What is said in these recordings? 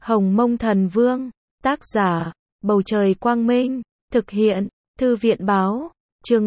Hồng Mông Thần Vương, tác giả, Bầu Trời Quang Minh, thực hiện, Thư viện Báo, chương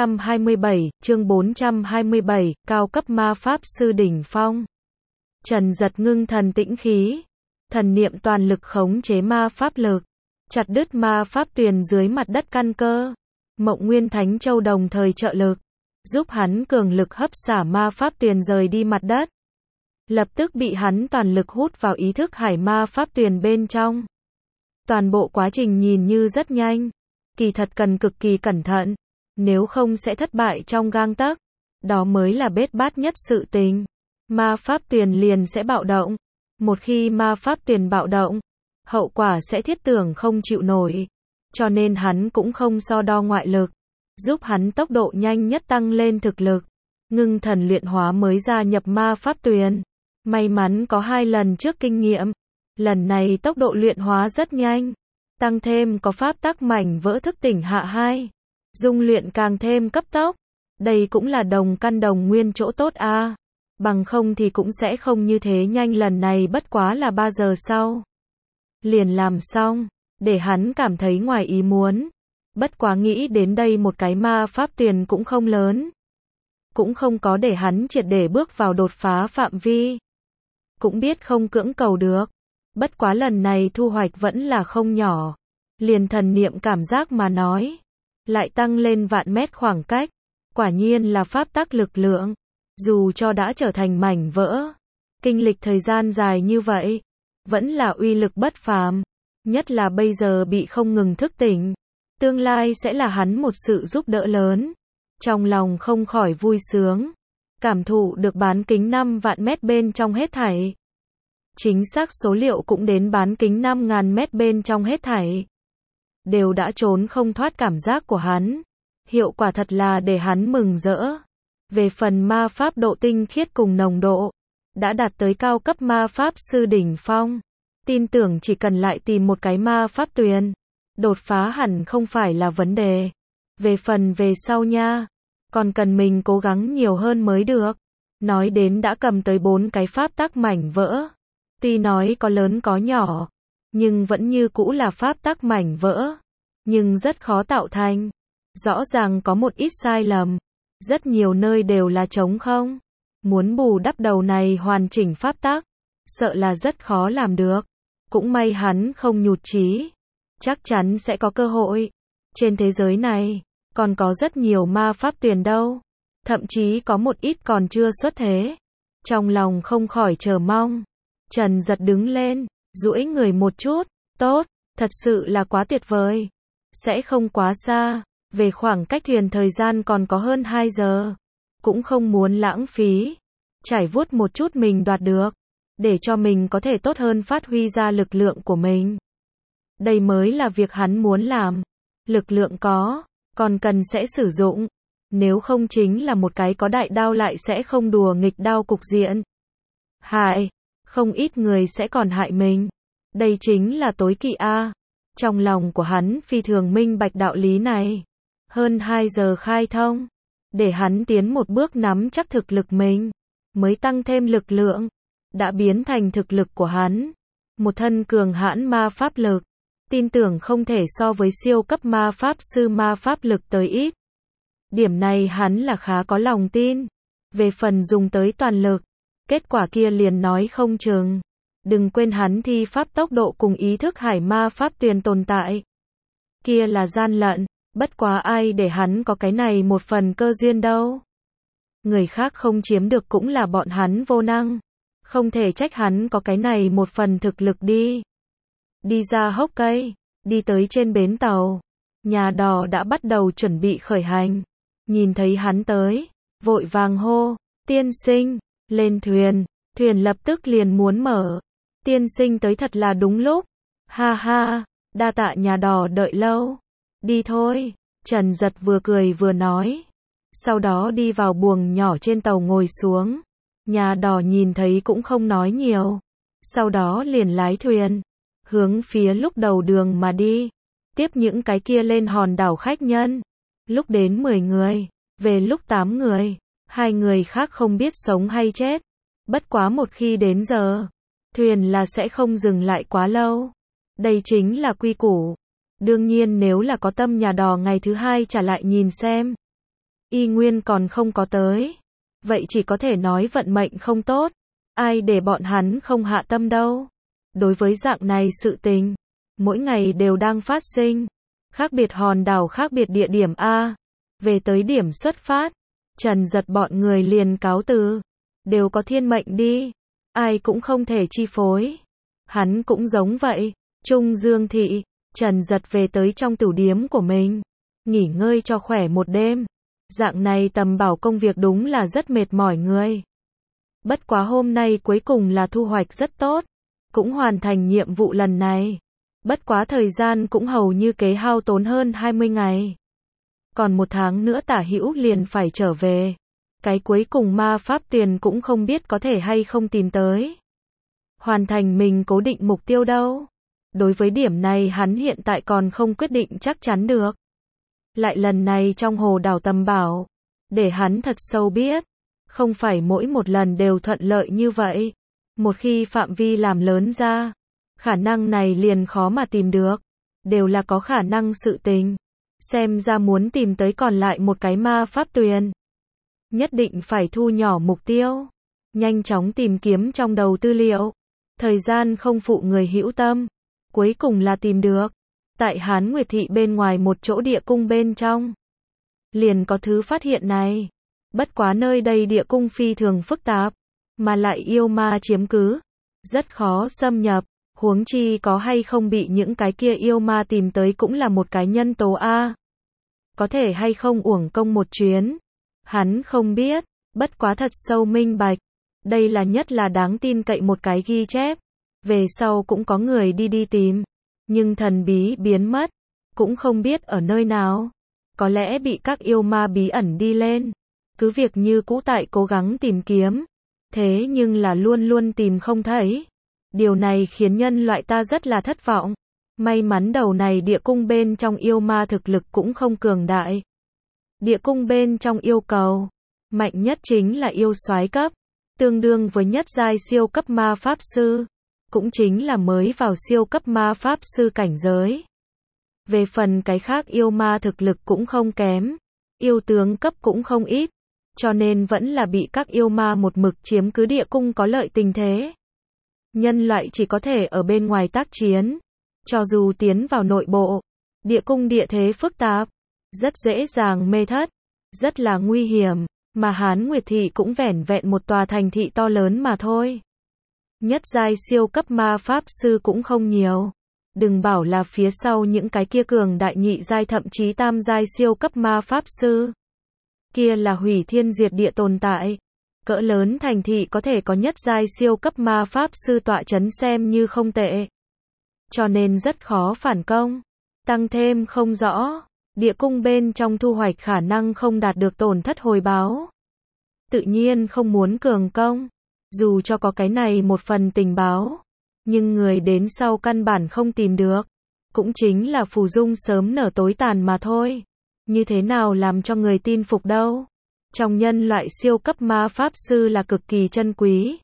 427, cao cấp ma pháp sư đỉnh phong. Trần Giật ngưng thần tĩnh khí, thần niệm toàn lực khống chế ma pháp lực, chặt đứt ma pháp tuyền dưới mặt đất căn cơ. Mộng Nguyên Thánh Châu đồng thời trợ lực, giúp hắn cường lực hấp xả ma pháp tuyền rời đi mặt đất. Lập tức bị hắn toàn lực hút vào ý thức hải ma pháp tuyền bên trong. Toàn bộ quá trình nhìn như rất nhanh, kỳ thật cần cực kỳ cẩn thận, nếu không sẽ thất bại trong gang tấc. Đó mới là bết bát nhất sự tình. Ma pháp tuyền liền sẽ bạo động. Một khi ma pháp tuyền bạo động, hậu quả sẽ thiết tưởng không chịu nổi. Cho nên hắn cũng không so đo ngoại lực, giúp hắn tốc độ nhanh nhất tăng lên thực lực. Ngưng thần luyện hóa mới gia nhập ma pháp tuyền. May mắn có 2 lần trước kinh nghiệm. Lần này tốc độ luyện hóa rất nhanh. Tăng thêm có pháp tắc mảnh vỡ thức tỉnh hạ 2. Dung luyện càng thêm cấp tốc. Đây cũng là đồng căn đồng nguyên chỗ tốt a. Bằng không thì cũng sẽ không như thế nhanh, lần này bất quá là 3 giờ sau. Liền làm xong, để hắn cảm thấy ngoài ý muốn. Bất quá nghĩ đến đây một cái ma pháp tuyền cũng không lớn. Cũng không có để hắn triệt để bước vào đột phá phạm vi. Cũng biết không cưỡng cầu được. Bất quá lần này thu hoạch vẫn là không nhỏ. Liền thần niệm cảm giác mà nói. Lại tăng lên vạn mét khoảng cách. Quả nhiên là pháp tắc lực lượng. Dù cho đã trở thành mảnh vỡ. Kinh lịch thời gian dài như vậy. Vẫn là uy lực bất phàm. Nhất là bây giờ bị không ngừng thức tỉnh. Tương lai sẽ là hắn một sự giúp đỡ lớn. Trong lòng không khỏi vui sướng. Cảm thụ được bán kính 5 vạn mét bên trong hết thảy. Chính xác số liệu cũng đến bán kính 5.000 mét bên trong hết thảy. Đều đã trốn không thoát cảm giác của hắn. Hiệu quả thật là để hắn mừng rỡ. Về phần ma pháp độ tinh khiết cùng nồng độ, đã đạt tới cao cấp ma pháp sư đỉnh phong. Tin tưởng chỉ cần lại tìm một cái ma pháp tuyền, đột phá hẳn không phải là vấn đề. Về phần về sau nha, còn cần mình cố gắng nhiều hơn mới được. Nói đến đã cầm tới 4 cái pháp tắc mảnh vỡ. Tuy nói có lớn có nhỏ, nhưng vẫn như cũ là pháp tắc mảnh vỡ. Nhưng rất khó tạo thành. Rõ ràng có một ít sai lầm. Rất nhiều nơi đều là trống không. Muốn bù đắp đầu này hoàn chỉnh pháp tắc, sợ là rất khó làm được. Cũng may hắn không nhụt chí. Chắc chắn sẽ có cơ hội. Trên thế giới này, còn có rất nhiều ma pháp tuyền đâu. Thậm chí có một ít còn chưa xuất thế. Trong lòng không khỏi chờ mong. Trần Giật đứng lên, duỗi người một chút. Tốt, thật sự là quá tuyệt vời. Sẽ không quá xa. Về khoảng cách thuyền thời gian còn có hơn 2 giờ. Cũng không muốn lãng phí. Trải vuốt một chút mình đoạt được. Để cho mình có thể tốt hơn phát huy ra lực lượng của mình. Đây mới là việc hắn muốn làm. Lực lượng có, còn cần sẽ sử dụng. Nếu không chính là một cái có đại đao lại sẽ không đùa nghịch đao cục diện. Hại, không ít người sẽ còn hại mình. Đây chính là tối kỵ a. Trong lòng của hắn phi thường minh bạch đạo lý này. Hơn 2 giờ khai thông. Để hắn tiến một bước nắm chắc thực lực mình. Mới tăng thêm lực lượng. Đã biến thành thực lực của hắn. Một thân cường hãn ma pháp lực. Tin tưởng không thể so với siêu cấp ma pháp sư ma pháp lực tới ít. Điểm này hắn là khá có lòng tin. Về phần dùng tới toàn lực. Kết quả kia liền nói không chừng. Đừng quên hắn thi pháp tốc độ cùng ý thức hải ma pháp tuyền tồn tại. Kia là gian lận. Bất quá ai để hắn có cái này một phần cơ duyên đâu. Người khác không chiếm được cũng là bọn hắn vô năng. Không thể trách hắn có cái này một phần thực lực đi. Đi ra hốc cây. Đi tới trên bến tàu. Nhà đò đã bắt đầu chuẩn bị khởi hành. Nhìn thấy hắn tới. Vội vàng hô. Tiên sinh. Lên thuyền. Thuyền lập tức liền muốn mở. Tiên sinh tới thật là đúng lúc. Ha ha. Đa tạ nhà đò đợi lâu. Đi thôi. Trần Giật vừa cười vừa nói. Sau đó đi vào buồng nhỏ trên tàu ngồi xuống. Nhà đò nhìn thấy cũng không nói nhiều. Sau đó liền lái thuyền. Hướng phía lúc đầu đường mà đi. Tiếp những cái kia lên hòn đảo khách nhân. Lúc đến 10 người. Về lúc 8 người. 2 người khác không biết sống hay chết. Bất quá một khi đến giờ. thuyền là sẽ không dừng lại quá lâu. Đây chính là quy củ. Đương nhiên nếu là có tâm nhà đò ngày thứ hai trả lại nhìn xem. Y nguyên còn không có tới. Vậy chỉ có thể nói vận mệnh không tốt. Ai để bọn hắn không hạ tâm đâu. Đối với dạng này sự tình, mỗi ngày đều đang phát sinh. Khác biệt hòn đảo khác biệt địa điểm A. Về tới điểm xuất phát, Trần Giật bọn người liền cáo từ. Đều có thiên mệnh đi. Ai cũng không thể chi phối. Hắn cũng giống vậy. Trung Dương Thị, Trần Giật về tới trong tửu điếm của mình. Nghỉ ngơi cho khỏe một đêm. Dạng này tầm bảo công việc đúng là rất mệt mỏi người. Bất quá hôm nay cuối cùng là thu hoạch rất tốt. Cũng hoàn thành nhiệm vụ lần này. Bất quá thời gian cũng hầu như kế hao tốn hơn 20 ngày. Còn 1 tháng nữa Tả Hữu liền phải trở về. Cái cuối cùng ma pháp tiền cũng không biết có thể hay không tìm tới. Hoàn thành mình cố định mục tiêu đâu. Đối với điểm này hắn hiện tại còn không quyết định chắc chắn được. Lại lần này trong hồ đảo tầm bảo. Để hắn thật sâu biết. Không phải mỗi một lần đều thuận lợi như vậy. Một khi phạm vi làm lớn ra. Khả năng này liền khó mà tìm được. Đều là có khả năng sự tình. Xem ra muốn tìm tới còn lại một cái ma pháp tuyền. Nhất định phải thu nhỏ mục tiêu. Nhanh chóng tìm kiếm trong đầu tư liệu. Thời gian không phụ người hữu tâm. Cuối cùng là tìm được. Tại Hán Nguyệt Thị bên ngoài một chỗ địa cung bên trong. Liền có thứ phát hiện này. Bất quá nơi đây địa cung phi thường phức tạp. Mà lại yêu ma chiếm cứ. Rất khó xâm nhập. Huống chi có hay không bị những cái kia yêu ma tìm tới cũng là một cái nhân tố A. Có thể hay không uổng công một chuyến. Hắn không biết. Bất quá thật sâu minh bạch. Đây là nhất là đáng tin cậy một cái ghi chép. Về sau cũng có người đi tìm. Nhưng thần bí biến mất. Cũng không biết ở nơi nào. Có lẽ bị các yêu ma bí ẩn đi lên. Cứ việc như cũ tại cố gắng tìm kiếm. Thế nhưng là luôn luôn tìm không thấy. Điều này khiến nhân loại ta rất là thất vọng. May mắn đầu này địa cung bên trong yêu ma thực lực cũng không cường đại. Địa cung bên trong yêu cầu. Mạnh nhất chính là yêu soái cấp. Tương đương với nhất giai siêu cấp ma pháp sư. Cũng chính là mới vào siêu cấp ma pháp sư cảnh giới. Về phần cái khác yêu ma thực lực cũng không kém. Yêu tướng cấp cũng không ít. Cho nên vẫn là bị các yêu ma một mực chiếm cứ địa cung có lợi tình thế. Nhân loại chỉ có thể ở bên ngoài tác chiến. Cho dù tiến vào nội bộ. Địa cung địa thế phức tạp. Rất dễ dàng mê thất. Rất là nguy hiểm. Mà Hán Nguyệt Thị cũng vẻn vẹn một tòa thành thị to lớn mà thôi. Nhất giai siêu cấp ma pháp sư cũng không nhiều. Đừng bảo là phía sau những cái kia cường đại nhị giai thậm chí tam giai siêu cấp ma pháp sư. Kia là hủy thiên diệt địa tồn tại. Cỡ lớn thành thị có thể có nhất giai siêu cấp ma pháp sư tọa chấn xem như không tệ. Cho nên rất khó phản công. Tăng thêm không rõ. Địa cung bên trong thu hoạch khả năng không đạt được tổn thất hồi báo. Tự nhiên không muốn cường công. Dù cho có cái này một phần tình báo. Nhưng người đến sau căn bản không tìm được. Cũng chính là phù dung sớm nở tối tàn mà thôi. Như thế nào làm cho người tin phục đâu. Trong nhân loại siêu cấp ma pháp sư là cực kỳ chân quý.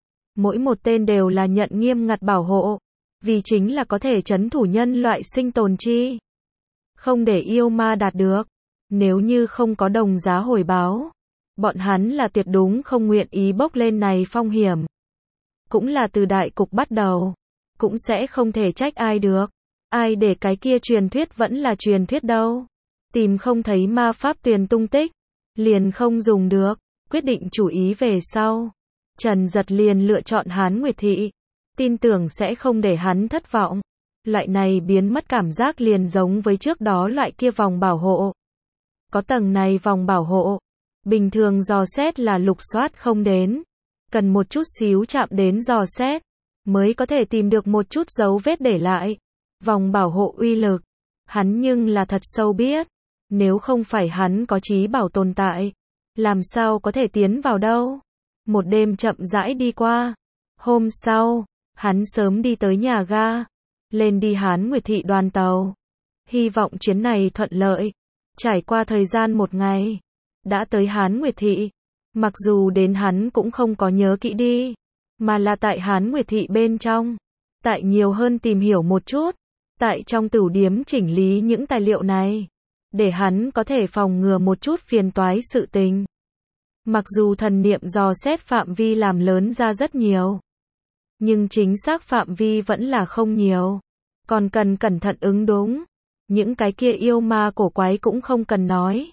Mỗi một tên đều là nhận nghiêm ngặt bảo hộ. Vì chính là có thể trấn thủ nhân loại sinh tồn chi. Không để yêu ma đạt được. Nếu như không có đồng giá hồi báo. Bọn hắn là tuyệt đúng không nguyện ý bốc lên này phong hiểm. Cũng là từ đại cục bắt đầu. Cũng sẽ không thể trách ai được. Ai để cái kia truyền thuyết vẫn là truyền thuyết đâu. Tìm không thấy ma pháp tuyền tung tích. Liền không dùng được. Quyết định chủ ý về sau. Trần Giật liền lựa chọn Hán Nguyệt Thị. Tin tưởng sẽ không để hắn thất vọng. Loại này biến mất cảm giác liền giống với trước đó loại kia vòng bảo hộ. Có tầng này vòng bảo hộ. Bình thường dò xét là lục soát không đến. Cần một chút xíu chạm đến dò xét. Mới có thể tìm được một chút dấu vết để lại. Vòng bảo hộ uy lực. Hắn nhưng là thật sâu biết. Nếu không phải hắn có trí bảo tồn tại. Làm sao có thể tiến vào đâu. Một đêm chậm rãi đi qua. Hôm sau, hắn sớm đi tới nhà ga. Lên đi Hán Nguyệt Thị đoàn tàu. Hy vọng chuyến này thuận lợi. Trải qua thời gian 1 ngày. Đã tới Hán Nguyệt Thị. Mặc dù đến hắn cũng không có nhớ kỹ đi. mà là tại Hán Nguyệt thị bên trong. Tại nhiều hơn tìm hiểu một chút, tại trong tửu điếm chỉnh lý những tài liệu này, để hắn có thể phòng ngừa một chút phiền toái sự tình. Mặc dù thần niệm dò xét phạm vi làm lớn ra rất nhiều, nhưng chính xác phạm vi vẫn là không nhiều. Còn cần cẩn thận ứng đúng. Những cái kia yêu ma cổ quái cũng không cần nói.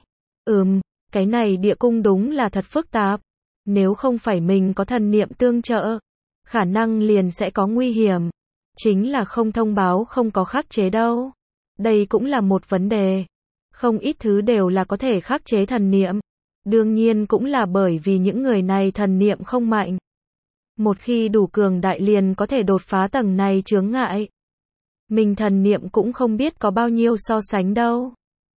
Cái này địa cung đúng là thật phức tạp. Nếu không phải mình có thần niệm tương trợ, khả năng liền sẽ có nguy hiểm. Chính là không thông báo không có khắc chế đâu. Đây cũng là một vấn đề. Không ít thứ đều là có thể khắc chế thần niệm. Đương nhiên cũng là bởi vì những người này thần niệm không mạnh. Một khi đủ cường đại liền có thể đột phá tầng này chướng ngại. Mình thần niệm cũng không biết có bao nhiêu so sánh đâu.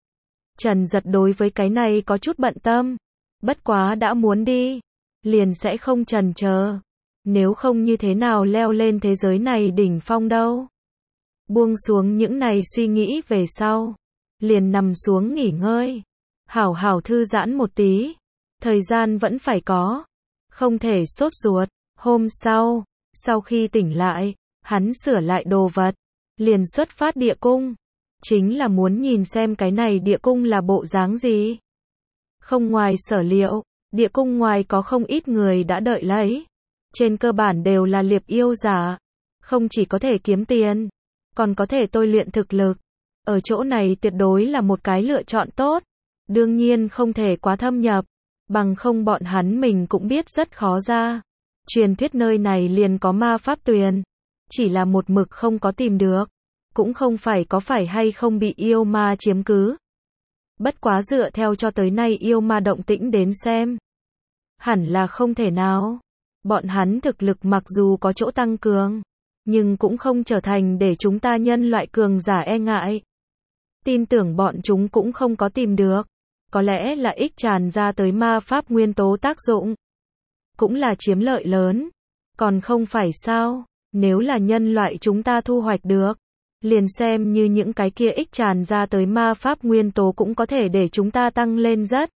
Trần Giật đối với cái này có chút bận tâm. Bất quá đã muốn đi, liền sẽ không chần chờ. Nếu không như thế nào leo lên thế giới này đỉnh phong đâu. Buông xuống những này suy nghĩ về sau. Liền nằm xuống nghỉ ngơi. Hảo hảo thư giãn một tí. Thời gian vẫn phải có. Không thể sốt ruột. Hôm sau khi tỉnh lại, hắn sửa lại đồ vật. Liền xuất phát địa cung. Chính là muốn nhìn xem cái này địa cung là bộ dáng gì. Không ngoài sở liệu, địa cung ngoài có không ít người đã đợi lấy. Trên cơ bản đều là liệp yêu giả. Không chỉ có thể kiếm tiền, còn có thể tôi luyện thực lực. Ở chỗ này tuyệt đối là một cái lựa chọn tốt. Đương nhiên không thể quá thâm nhập. Bằng không bọn hắn mình cũng biết rất khó ra. Truyền thuyết nơi này liền có ma pháp tuyền. Chỉ là một mực không có tìm được. Cũng không phải có phải hay không bị yêu ma chiếm cứ. Bất quá dựa theo cho tới nay yêu ma động tĩnh đến xem. Hẳn là không thể nào. Bọn hắn thực lực mặc dù có chỗ tăng cường, nhưng cũng không trở thành để chúng ta nhân loại cường giả e ngại. Tin tưởng bọn chúng cũng không có tìm được. Có lẽ là ích tràn ra tới ma pháp nguyên tố tác dụng. Cũng là chiếm lợi lớn. Còn không phải sao, nếu là nhân loại chúng ta thu hoạch được, liền xem như những cái kia ích tràn ra tới ma pháp nguyên tố cũng có thể để chúng ta tăng lên rất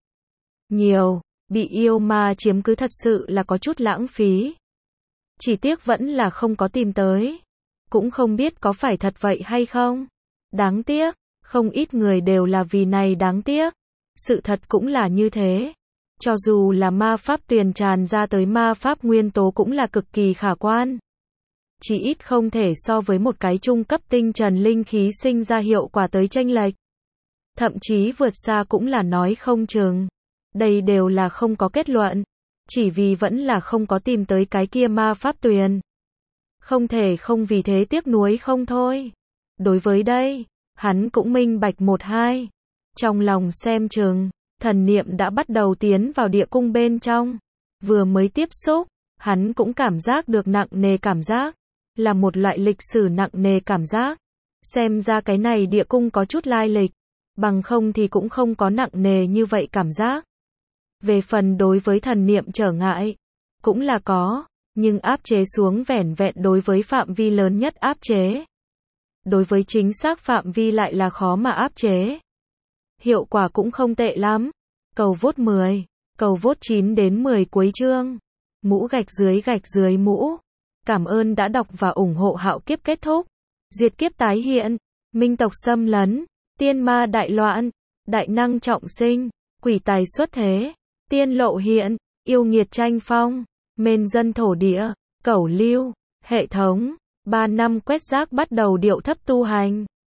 nhiều. Bị yêu ma chiếm cứ thật sự là có chút lãng phí. Chỉ tiếc vẫn là không có tìm tới. Cũng không biết có phải thật vậy hay không. Đáng tiếc, không ít người đều là vì này đáng tiếc. Sự thật cũng là như thế. Cho dù là ma pháp tuyền tràn ra tới ma pháp nguyên tố cũng là cực kỳ khả quan. Chỉ ít không thể so với một cái trung cấp tinh trần linh khí sinh ra hiệu quả tới chênh lệch. Thậm chí vượt xa cũng là nói không chừng. Đây đều là không có kết luận. Chỉ vì vẫn là không có tìm tới cái kia ma pháp tuyền. Không thể không vì thế tiếc nuối không thôi. Đối với đây, hắn cũng minh bạch một hai. Trong lòng xem chừng, thần niệm đã bắt đầu tiến vào địa cung bên trong. Vừa mới tiếp xúc, hắn cũng cảm giác được nặng nề cảm giác. Là một loại lịch sử nặng nề cảm giác. Xem ra cái này địa cung có chút lai lịch. Bằng không thì cũng không có nặng nề như vậy cảm giác. Về phần đối với thần niệm trở ngại, cũng là có, nhưng áp chế xuống vẻn vẹn đối với phạm vi lớn nhất áp chế. Đối với chính xác phạm vi lại là khó mà áp chế. Hiệu quả cũng không tệ lắm. Cầu vote 10, cầu vote 9 đến 10 cuối chương. Mũ gạch dưới mũ. Cảm ơn đã đọc và ủng hộ Hạo Kiếp kết thúc. Diệt kiếp tái hiện, minh tộc xâm lấn, tiên ma đại loạn, đại năng trọng sinh, quỷ tài xuất thế, tiên lộ hiện, yêu nghiệt tranh phong, mên dân thổ địa, cẩu lưu, hệ thống, 3 năm quét rác bắt đầu điệu thấp tu hành.